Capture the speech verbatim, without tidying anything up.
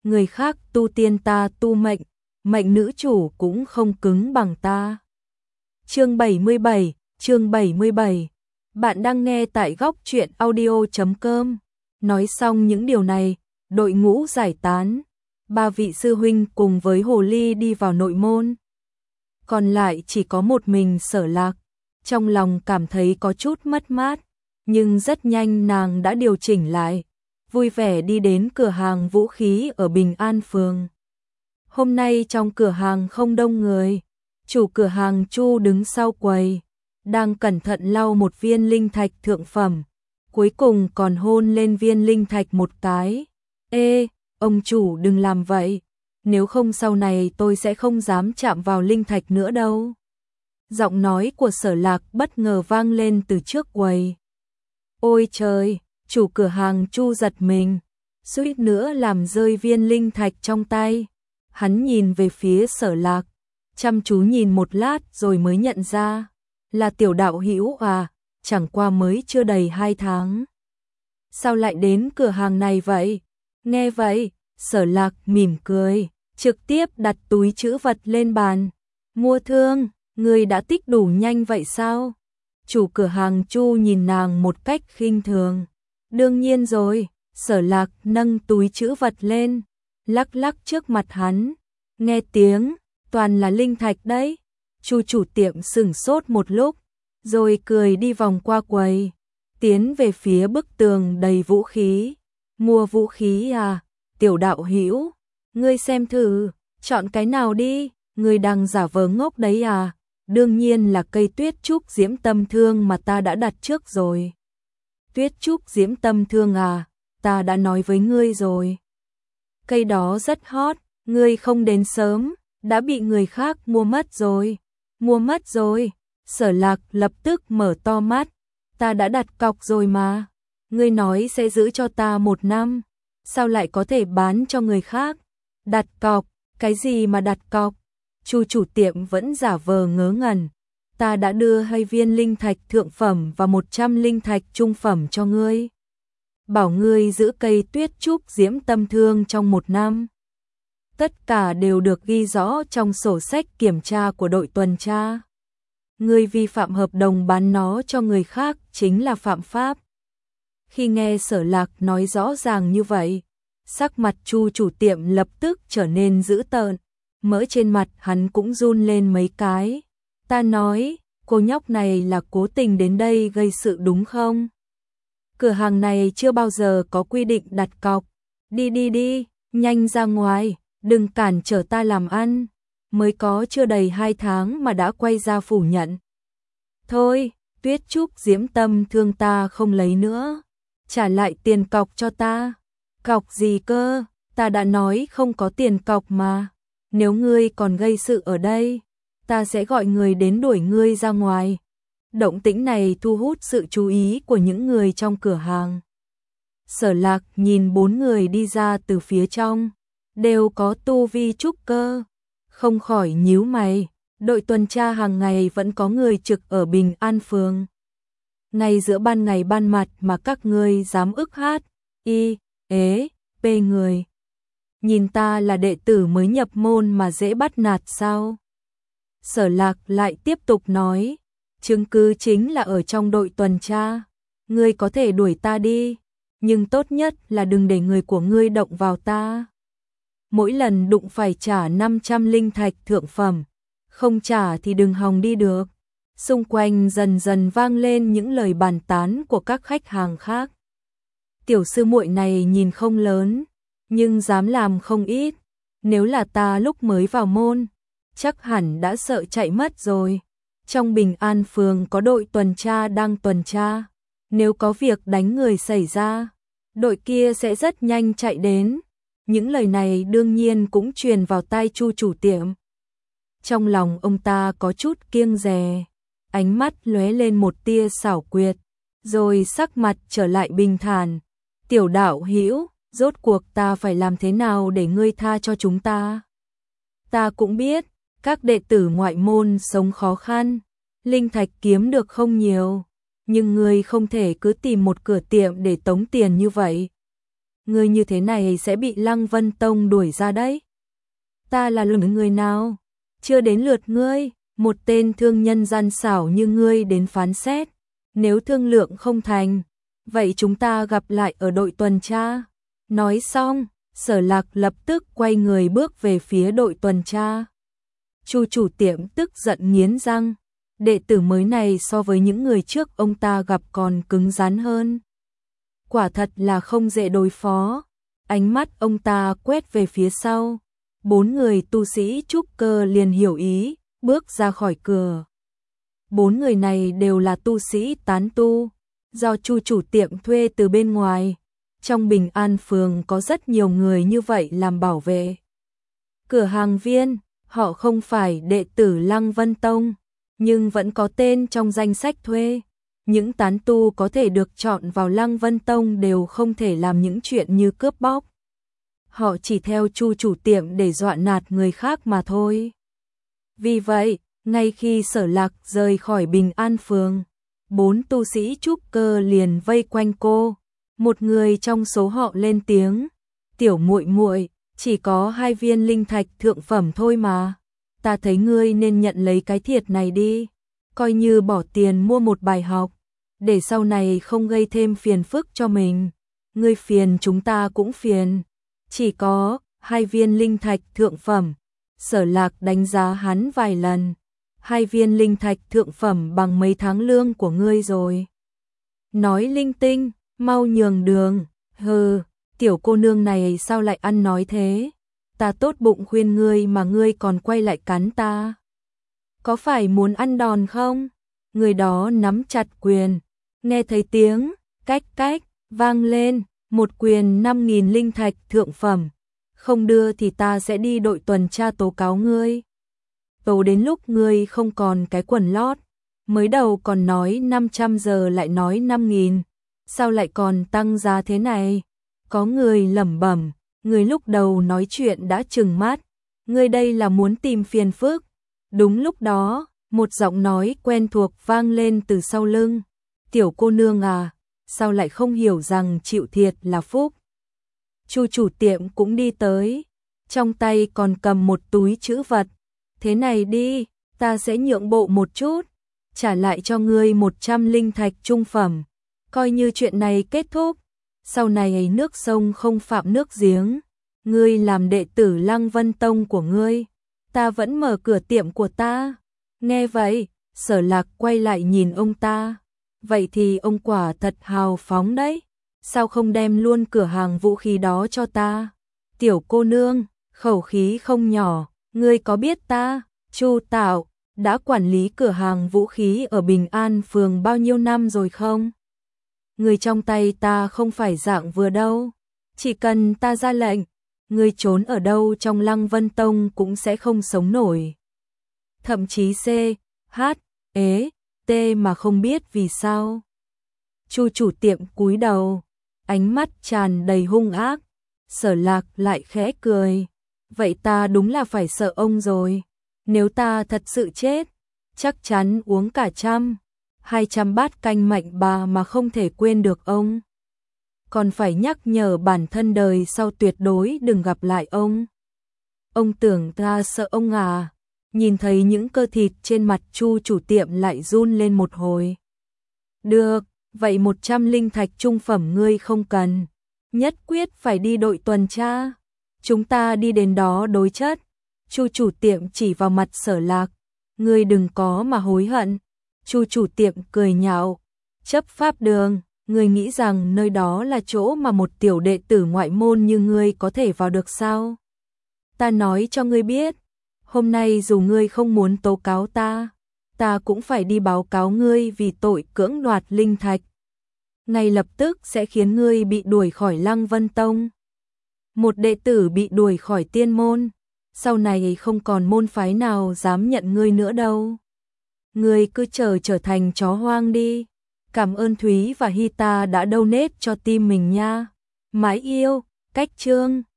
người khác tu tiên ta tu mệnh, mệnh nữ chủ cũng không cứng bằng ta. Chương bảy mươi bảy, chương bảy mươi bảy. Bạn đang nghe tại góc truyện audio chấm com. Nói xong những điều này, đội ngũ giải tán. Ba vị sư huynh cùng với hồ ly đi vào nội môn. Còn lại chỉ có một mình Sở Lạc. Trong lòng cảm thấy có chút mất mát, nhưng rất nhanh nàng đã điều chỉnh lại, vui vẻ đi đến cửa hàng vũ khí ở Bình An Phường. Hôm nay trong cửa hàng không đông người, chủ cửa hàng Chu đứng sau quầy, đang cẩn thận lau một viên linh thạch thượng phẩm, cuối cùng còn hôn lên viên linh thạch một cái. Ê, ông chủ đừng làm vậy, nếu không sau này tôi sẽ không dám chạm vào linh thạch nữa đâu. Giọng nói của Sở Lạc bất ngờ vang lên từ trước quầy. Ôi trời, chủ cửa hàng Chu giật mình, suýt nữa làm rơi viên linh thạch trong tay. Hắn nhìn về phía Sở Lạc, chăm chú nhìn một lát rồi mới nhận ra, là Tiểu đạo hữu à, chẳng qua mới chưa đầy hai tháng. Sao lại đến cửa hàng này vậy? Nghe vậy, Sở Lạc mỉm cười, trực tiếp đặt túi trữ vật lên bàn. Mua thương, người đã tích đủ nhanh vậy sao? Chủ cửa hàng Chu nhìn nàng một cách khinh thường. Đương nhiên rồi, Sở Lạc nâng túi trữ vật lên, lắc lắc trước mặt hắn. Nghe tiếng, toàn là linh thạch đấy. Chu chủ tiệm sửng sốt một lúc, rồi cười đi vòng qua quầy, tiến về phía bức tường đầy vũ khí. Mua vũ khí à? Tiểu đạo hữu, ngươi xem thử, chọn cái nào đi, ngươi đang giả vờ ngốc đấy à? Đương nhiên là cây tuyết trúc diễm tâm thương mà ta đã đặt trước rồi. Tuyết trúc diễm tâm thương à, ta đã nói với ngươi rồi. Cây đó rất hot, ngươi không đến sớm, đã bị người khác mua mất rồi. Mua mất rồi, Sở Lạc lập tức mở to mắt. Ta đã đặt cọc rồi mà. Ngươi nói sẽ giữ cho ta một năm, sao lại có thể bán cho người khác? Đặt cọc, cái gì mà đặt cọc? Chu chủ tiệm vẫn giả vờ ngớ ngẩn. Ta đã đưa hai viên linh thạch thượng phẩm và một trăm linh thạch trung phẩm cho ngươi. Bảo ngươi giữ cây tuyết trúc diễm tâm thương trong một năm. Tất cả đều được ghi rõ trong sổ sách kiểm tra của đội tuần tra. Ngươi vi phạm hợp đồng bán nó cho người khác chính là phạm pháp. Khi nghe Sở Lạc nói rõ ràng như vậy, sắc mặt Chu chủ tiệm lập tức trở nên dữ tợn. Mỡ trên mặt hắn cũng run lên mấy cái. Ta nói, cô nhóc này là cố tình đến đây gây sự đúng không? Cửa hàng này chưa bao giờ có quy định đặt cọc. Đi đi đi, nhanh ra ngoài, đừng cản trở ta làm ăn. Mới có chưa đầy hai tháng mà đã quay ra phủ nhận. Thôi, tuyết trúc diễm tâm thương ta không lấy nữa. Trả lại tiền cọc cho ta. Cọc gì cơ, ta đã nói không có tiền cọc mà. Nếu ngươi còn gây sự ở đây, ta sẽ gọi người đến đuổi ngươi ra ngoài. Động tĩnh này thu hút sự chú ý của những người trong cửa hàng. Sở Lạc nhìn bốn người đi ra từ phía trong, đều có tu vi trúc cơ, không khỏi nhíu mày. Đội tuần tra hàng ngày vẫn có người trực ở Bình An Phường. Ngay giữa ban ngày ban mặt mà các ngươi dám ức hát, y, ế, bê người. Nhìn ta là đệ tử mới nhập môn mà dễ bắt nạt sao? Sở Lạc lại tiếp tục nói, chứng cứ chính là ở trong đội tuần tra. Ngươi có thể đuổi ta đi, nhưng tốt nhất là đừng để người của ngươi động vào ta. Mỗi lần đụng phải trả năm trăm linh thạch thượng phẩm, không trả thì đừng hòng đi được. Xung quanh dần dần vang lên những lời bàn tán của các khách hàng khác. Tiểu sư muội này nhìn không lớn, nhưng dám làm không ít. Nếu là ta lúc mới vào môn, chắc hẳn đã sợ chạy mất rồi. Trong Bình An Phường có đội tuần tra đang tuần tra. Nếu có việc đánh người xảy ra, đội kia sẽ rất nhanh chạy đến. Những lời này đương nhiên cũng truyền vào tai Chu chủ tiệm. Trong lòng ông ta có chút kiêng dè, ánh mắt lóe lên một tia xảo quyệt, rồi sắc mặt trở lại bình thản. Tiểu đạo hữu, rốt cuộc ta phải làm thế nào để ngươi tha cho chúng ta? Ta cũng biết, các đệ tử ngoại môn sống khó khăn, linh thạch kiếm được không nhiều, nhưng ngươi không thể cứ tìm một cửa tiệm để tống tiền như vậy. ngươi như thế này sẽ bị Lăng Vân Tông đuổi ra đấy. Ta là lường người nào? Chưa đến lượt ngươi, một tên thương nhân gian xảo như ngươi đến phán xét. Nếu thương lượng không thành, vậy chúng ta gặp lại ở đội tuần tra. Nói xong, Sở Lạc lập tức quay người bước về phía đội tuần tra. Chu chủ tiệm tức giận nghiến răng, đệ tử mới này so với những người trước ông ta gặp còn cứng rắn hơn. Quả thật là không dễ đối phó. Ánh mắt ông ta quét về phía sau. Bốn người tu sĩ trúc cơ liền hiểu ý, bước ra khỏi cửa. Bốn người này đều là tu sĩ tán tu, do Chu chủ tiệm thuê từ bên ngoài. Trong Bình An phường có rất nhiều người như vậy làm bảo vệ. Cửa hàng viên, họ không phải đệ tử Lăng Vân Tông, nhưng vẫn có tên trong danh sách thuê. Những tán tu có thể được chọn vào Lăng Vân Tông đều không thể làm những chuyện như cướp bóc. Họ chỉ theo Chu chủ tiệm để dọa nạt người khác mà thôi. Vì vậy, ngay khi Sở Lạc rời khỏi Bình An phường, bốn tu sĩ trúc cơ liền vây quanh cô. Một người trong số họ lên tiếng, "Tiểu muội muội, chỉ có hai viên linh thạch thượng phẩm thôi mà. Ta thấy ngươi nên nhận lấy cái thiệt này đi, coi như bỏ tiền mua một bài học, để sau này không gây thêm phiền phức cho mình. Ngươi phiền chúng ta cũng phiền. Chỉ có hai viên linh thạch thượng phẩm." Sở Lạc đánh giá hắn vài lần. Hai viên linh thạch thượng phẩm bằng mấy tháng lương của ngươi rồi. Nói linh tinh, mau nhường đường. Hừ, tiểu cô nương này sao lại ăn nói thế? Ta tốt bụng khuyên ngươi mà ngươi còn quay lại cắn ta. Có phải muốn ăn đòn không? Người đó nắm chặt quyền. Nghe thấy tiếng cách cách vang lên, một quyền năm nghìn linh thạch thượng phẩm. Không đưa thì ta sẽ đi đội tuần tra tố cáo ngươi. Tố đến lúc ngươi không còn cái quần lót. Mới đầu còn nói năm trăm giờ lại nói năm nghìn. Sao lại còn tăng giá thế này? Có người lẩm bẩm, người lúc đầu nói chuyện đã trừng mắt. Ngươi đây là muốn tìm phiền phức. Đúng lúc đó, một giọng nói quen thuộc vang lên từ sau lưng. Tiểu cô nương à, sao lại không hiểu rằng chịu thiệt là phúc? Chu chủ tiệm cũng đi tới, trong tay còn cầm một túi trữ vật. Thế này đi, ta sẽ nhượng bộ một chút, trả lại cho ngươi một trăm linh thạch trung phẩm, coi như chuyện này kết thúc. Sau này nước sông không phạm nước giếng, ngươi làm đệ tử Lăng Vân Tông của ngươi, ta vẫn mở cửa tiệm của ta. Nghe vậy, Sở Lạc quay lại nhìn ông ta. Vậy thì ông quả thật hào phóng đấy. Sao không đem luôn cửa hàng vũ khí đó cho ta? Tiểu cô nương, khẩu khí không nhỏ, ngươi có biết ta, Chu Tạo, đã quản lý cửa hàng vũ khí ở Bình An phường bao nhiêu năm rồi không? Người trong tay ta không phải dạng vừa đâu. Chỉ cần ta ra lệnh, ngươi trốn ở đâu trong Lăng Vân Tông cũng sẽ không sống nổi. Thậm chí C, H, ế, T mà không biết vì sao. Chu chủ tiệm cúi đầu, ánh mắt tràn đầy hung ác. Sở Lạc lại khẽ cười. Vậy ta đúng là phải sợ ông rồi. Nếu ta thật sự chết, chắc chắn uống cả trăm, hai trăm bát canh mạnh bà mà không thể quên được ông. Còn phải nhắc nhở bản thân đời sau tuyệt đối đừng gặp lại ông. Ông tưởng ta sợ ông à? Nhìn thấy những cơ thịt trên mặt Chu chủ tiệm lại run lên một hồi. Được, vậy một trăm linh thạch trung phẩm ngươi không cần. Nhất quyết phải đi đội tuần tra. Chúng ta đi đến đó đối chất. Chu chủ tiệm chỉ vào mặt Sở Lạc. Ngươi đừng có mà hối hận. Chu chủ tiệm cười nhạo. Chấp pháp đường, ngươi nghĩ rằng nơi đó là chỗ mà một tiểu đệ tử ngoại môn như ngươi có thể vào được sao? Ta nói cho ngươi biết, hôm nay dù ngươi không muốn tố cáo ta, ta cũng phải đi báo cáo ngươi vì tội cưỡng đoạt linh thạch. Ngay lập tức sẽ khiến ngươi bị đuổi khỏi Lăng Vân Tông. Một đệ tử bị đuổi khỏi tiên môn, sau này không còn môn phái nào dám nhận ngươi nữa đâu. Ngươi cứ chờ trở thành chó hoang đi. Cảm ơn Thúy và Hita đã donate cho team mình nha. Mãi yêu, cách chương.